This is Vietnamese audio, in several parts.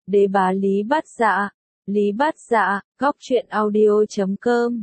Đế bá Lý Bát Dạ. Lý Bát Dạ, góc truyện audio.com.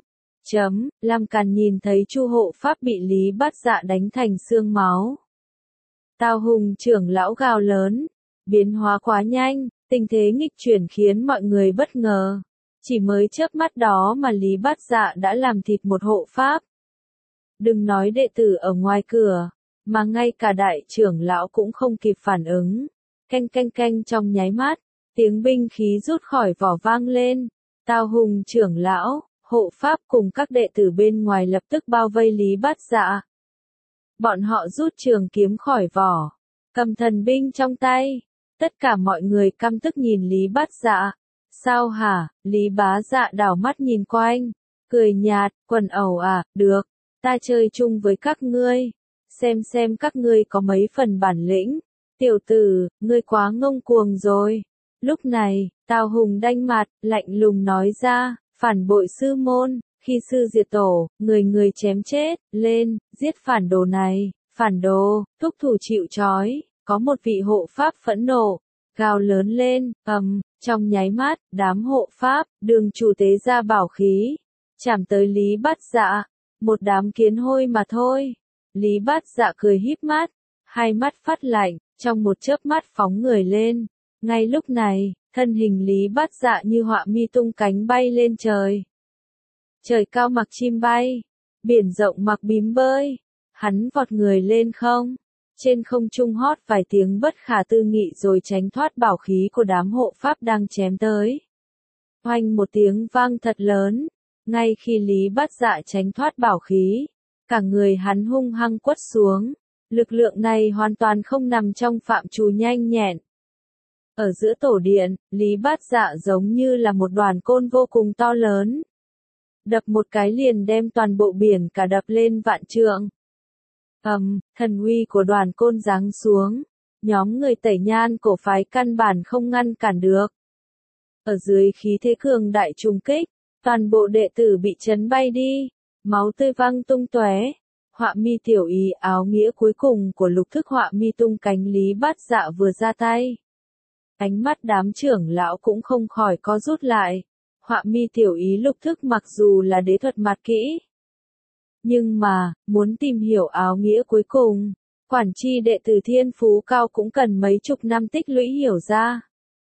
Lam Càn nhìn thấy Chu hộ pháp bị Lý Bát Dạ đánh thành xương máu. Tào Hùng trưởng lão gào lớn, biến hóa quá nhanh, tình thế nghịch chuyển khiến mọi người bất ngờ. Chỉ mới chớp mắt đó mà Lý Bát Dạ đã làm thịt một hộ pháp. Đừng nói đệ tử ở ngoài cửa, mà ngay cả đại trưởng lão cũng không kịp phản ứng. Canh canh canh trong nháy mắt, tiếng binh khí rút khỏi vỏ vang lên. Tào Hùng trưởng lão, hộ pháp cùng các đệ tử bên ngoài lập tức bao vây Lý Bát Dạ. Bọn họ rút trường kiếm khỏi vỏ, cầm thần binh trong tay. Tất cả mọi người căm tức nhìn Lý Bát Dạ. Sao hả? Lý Bá Dạ đảo mắt nhìn quanh, cười nhạt, quần ẩu à, được, ta chơi chung với các ngươi, xem các ngươi có mấy phần bản lĩnh. Tiểu tử, ngươi quá ngông cuồng rồi. Lúc này, Tào Hùng đanh mặt, lạnh lùng nói ra, phản bội sư môn, khi sư diệt tổ, người chém chết, lên, giết phản đồ này, phản đồ, thúc thủ chịu trói. Có một vị hộ pháp phẫn nộ, gào lớn lên, trong nháy mắt, đám hộ pháp, đường chủ tế ra bảo khí, chạm tới Lý Bát Dạ, một đám kiến hôi mà thôi. Lý Bát Dạ cười híp mắt, hai mắt phát lạnh, trong một chớp mắt phóng người lên. Ngay lúc này, thân hình Lý Bát Dạ như họa mi tung cánh bay lên trời. Trời cao mặc chim bay, biển rộng mặc bím bơi, hắn vọt người lên không. Trên không trung hót vài tiếng bất khả tư nghị rồi tránh thoát bảo khí của đám hộ pháp đang chém tới. Oanh một tiếng vang thật lớn, ngay khi Lý Bát Dạ tránh thoát bảo khí, cả người hắn hung hăng quất xuống. Lực lượng này hoàn toàn không nằm trong phạm trù nhanh nhẹn. Ở giữa tổ điện, Lý Bát Dạ giống như là một đoàn côn vô cùng to lớn. Đập một cái liền đem toàn bộ biển cả đập lên vạn trượng. Thần uy của đoàn côn giáng xuống, nhóm người Tẩy Nhan cổ phái căn bản không ngăn cản được. Ở dưới khí thế cường đại trùng kích, toàn bộ đệ tử bị chấn bay đi, máu tươi văng tung tóe. Họa mi tiểu ý áo nghĩa cuối cùng của lục thức họa mi tung cánh Lý Bát Dạ vừa ra tay. Ánh mắt đám trưởng lão cũng không khỏi co rút lại. Họa mi tiểu ý lục thức mặc dù là đế thuật mạt kỹ, nhưng mà, muốn tìm hiểu áo nghĩa cuối cùng, quản chi đệ tử thiên phú cao cũng cần mấy chục năm tích lũy hiểu ra.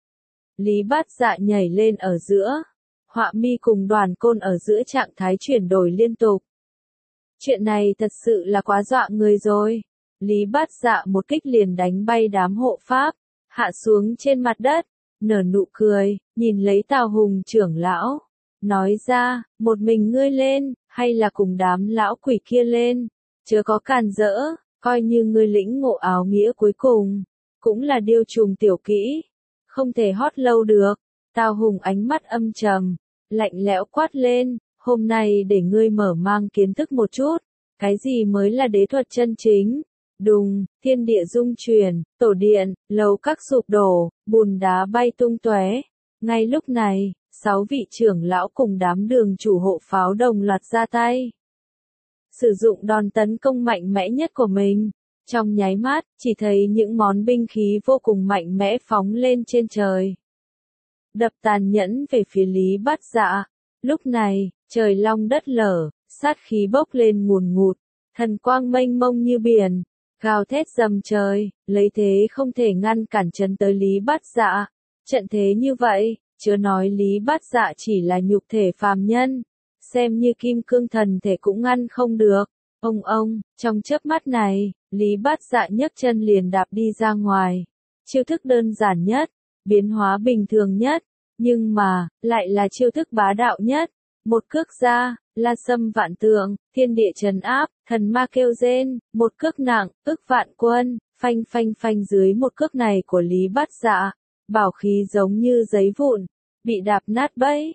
Lý Bát Dạ nhảy lên ở giữa, họa mi cùng đoàn côn ở giữa trạng thái chuyển đổi liên tục. Chuyện này thật sự là quá dọa người rồi. Lý Bát Dạ một kích liền đánh bay đám hộ pháp, hạ xuống trên mặt đất, nở nụ cười, nhìn lấy Tào Hùng trưởng lão, nói ra, một mình ngươi lên, hay là cùng đám lão quỷ kia lên, chớ có càn rỡ, coi như ngươi lĩnh ngộ áo nghĩa cuối cùng, cũng là điêu trùng tiểu kỹ, không thể hót lâu được. Tào Hùng ánh mắt âm trầm, lạnh lẽo quát lên, hôm nay để ngươi mở mang kiến thức một chút, cái gì mới là đế thuật chân chính. Đùng, thiên địa rung chuyển, tổ điện, lầu các sụp đổ, bùn đá bay tung tóe. Ngay lúc này, 6 vị trưởng lão cùng đám đường chủ hộ pháo đồng loạt ra tay. Sử dụng đòn tấn công mạnh mẽ nhất của mình. Trong nháy mắt, chỉ thấy những món binh khí vô cùng mạnh mẽ phóng lên trên trời. Đập tàn nhẫn về phía Lý Bát Dạ. Lúc này, trời long đất lở, sát khí bốc lên ngùn ngụt, thần quang mênh mông như biển, gào thét dầm trời, lấy thế không thể ngăn cản chấn tới Lý Bát Dạ. Trận thế như vậy, chớ nói Lý Bát Dạ chỉ là nhục thể phàm nhân, xem như kim cương thần thể cũng ngăn không được. Ông, trong chớp mắt này, Lý Bát Dạ nhấc chân liền đạp đi ra ngoài. Chiêu thức đơn giản nhất, biến hóa bình thường nhất, nhưng mà, lại là chiêu thức bá đạo nhất. Một cước ra, la sâm vạn tượng, thiên địa trấn áp, thần ma kêu rên, một cước nặng, ức vạn quân, phanh dưới một cước này của Lý Bát Dạ, bảo khí giống như giấy vụn, bị đạp nát bấy,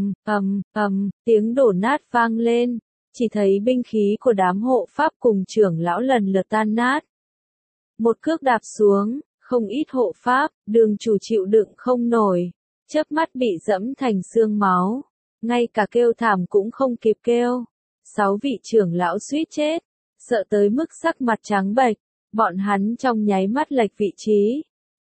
tiếng đổ nát vang lên, chỉ thấy binh khí của đám hộ pháp cùng trưởng lão lần lượt tan nát. Một cước đạp xuống, không ít hộ pháp, đường chủ chịu đựng không nổi, chớp mắt bị dẫm thành xương máu, ngay cả kêu thảm cũng không kịp kêu. 6 vị trưởng lão suýt chết, sợ tới mức sắc mặt trắng bệch, bọn hắn trong nháy mắt lệch vị trí,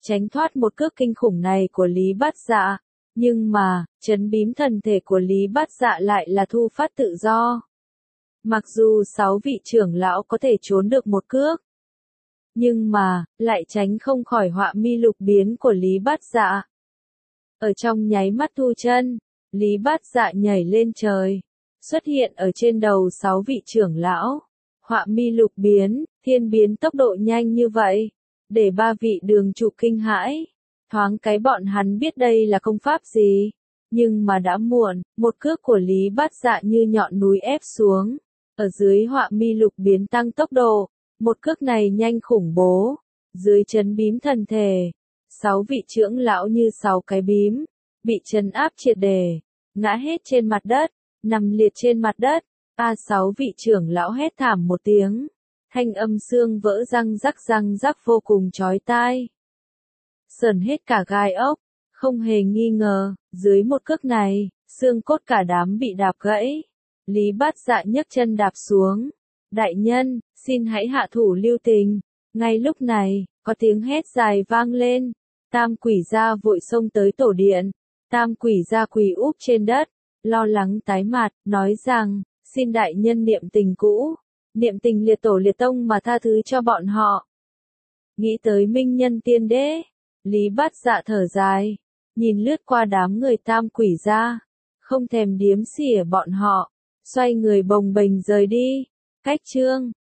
tránh thoát một cước kinh khủng này của Lý Bát Dạ. Nhưng mà, chấn bím thần thể của Lý Bát Dạ lại là thu phát tự do. Mặc dù 6 vị trưởng lão có thể trốn được một cước, nhưng mà, lại tránh không khỏi họa mi lục biến của Lý Bát Dạ. Ở trong nháy mắt thu chân, Lý Bát Dạ nhảy lên trời, xuất hiện ở trên đầu 6 vị trưởng lão. Họa mi lục biến, thiên biến tốc độ nhanh như vậy, để 3 vị đường chủ kinh hãi. Thoáng cái bọn hắn biết đây là công pháp gì, nhưng mà đã muộn, một cước của Lý Bát Dạ như nhọn núi ép xuống. Ở dưới họa mi lục biến tăng tốc độ, một cước này nhanh khủng bố. Dưới chấn bím thần thể, 6 vị trưởng lão như 6 cái bím, bị trấn áp triệt để, ngã hết trên mặt đất, nằm liệt trên mặt đất. 6 vị trưởng lão hét thảm một tiếng, thanh âm xương vỡ răng rắc vô cùng chói tai. Sờn hết cả gai ốc, không hề nghi ngờ, dưới một cước này, xương cốt cả đám bị đạp gãy. Lý Bát Dạ nhấc chân đạp xuống. Đại nhân, xin hãy hạ thủ lưu tình. Ngay lúc này, có tiếng hét dài vang lên. Tam quỷ gia vội xông tới tổ điện. Tam quỷ gia quỳ úp trên đất, lo lắng tái mặt, nói rằng, xin đại nhân niệm tình cũ, niệm tình liệt tổ liệt tông mà tha thứ cho bọn họ. Nghĩ tới minh nhân tiên đế, Lý Bát Dạ thở dài, nhìn lướt qua đám người tam quỷ gia, không thèm điếm xỉa bọn họ, xoay người bồng bềnh rời đi. Cách chương